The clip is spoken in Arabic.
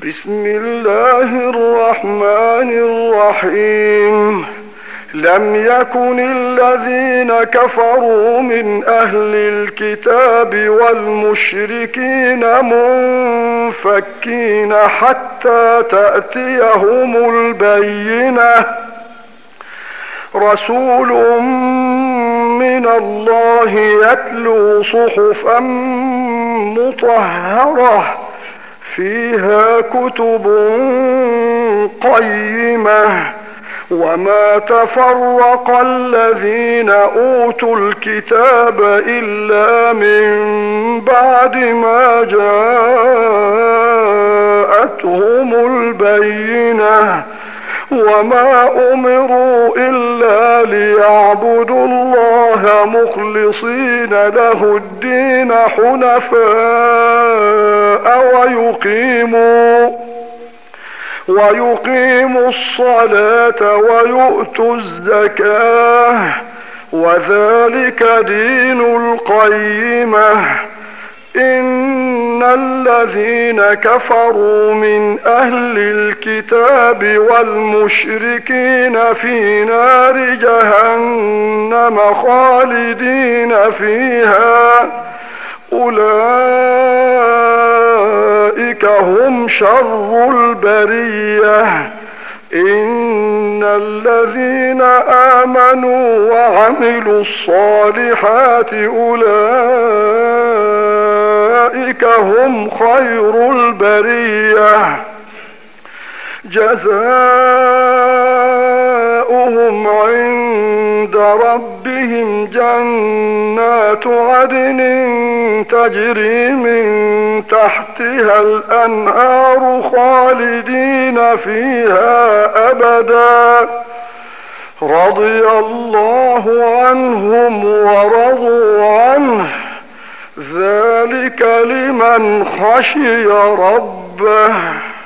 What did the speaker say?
بسم الله الرحمن الرحيم. لم يكن الذين كفروا من أهل الكتاب والمشركين منفكين حتى تأتيهم البينة. رسول من الله يتلو صحفا مطهرة فيها كتب قيمة. وما تفرق الذين أوتوا الكتاب إلا من بعد ما جاءتهم البينة. وما أمروا إلا ليعبدوا الله مخلصين له الدين حنفاء ويقيموا الصلاة ويؤتوا الزكاة وذلك دين القيمة. إن الذين كفروا من أهل الكتاب والمشركين في نار جهنم خالدين فيها أولئك هم شر البرية. إن الذين آمنوا وعملوا الصالحات أولئك هم خير البرية. جزاؤهم عند ربهم جنات عدن تجري من تحتها الأنهار خالدين فيها أبدا. رضي الله عنهم ورضوا عنه ذلك لمن خشي ربه.